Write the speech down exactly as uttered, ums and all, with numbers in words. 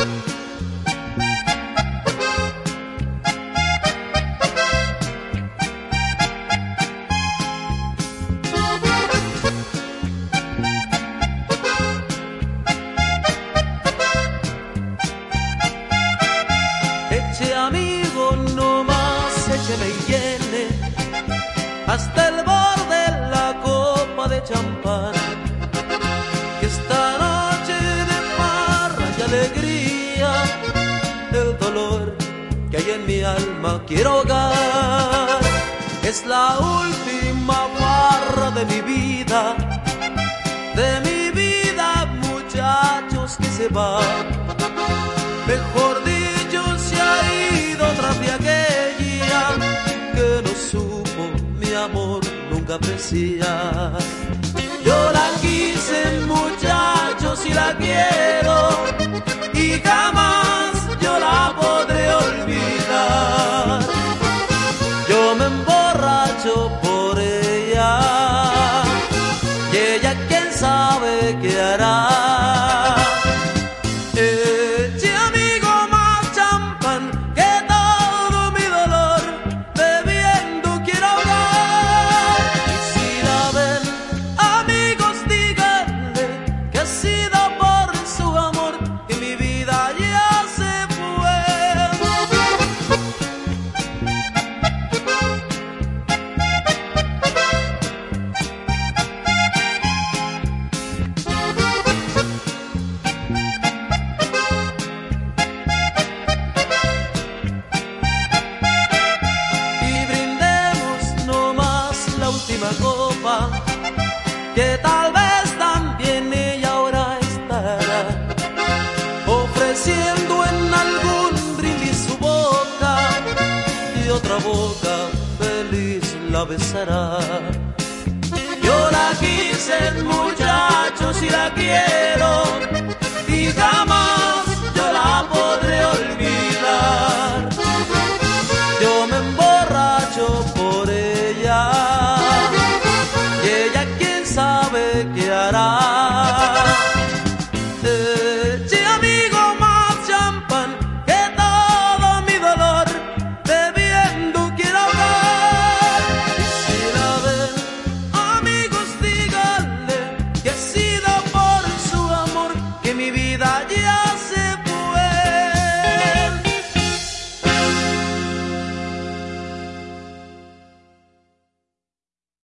Eche amigo, no más écheme y llene hasta el borde la copa de champán, que esta noche de farra y alegría el dolor que hay en mi alma quiero ahogar. Es la última farra de mi vida, de mi vida, muchachos, que se va. Mejor dicho, se ha ido tras de aquella que no supo mi amor nunca apreciar. Yo la quise, muchachos, y la quiero, y jamás yo la podré olvidar. Yo me emborracho por ella, y ella quién sabe qué hará. Copa, que tal vez también ella ahora estará ofreciendo en algún brindis su boca, y otra boca feliz la besará. Yo la quise, muchachos, y la quiero, y jamás yo la podré olvidar. Yo me emborracho por ella, y ella quién sabe qué hará.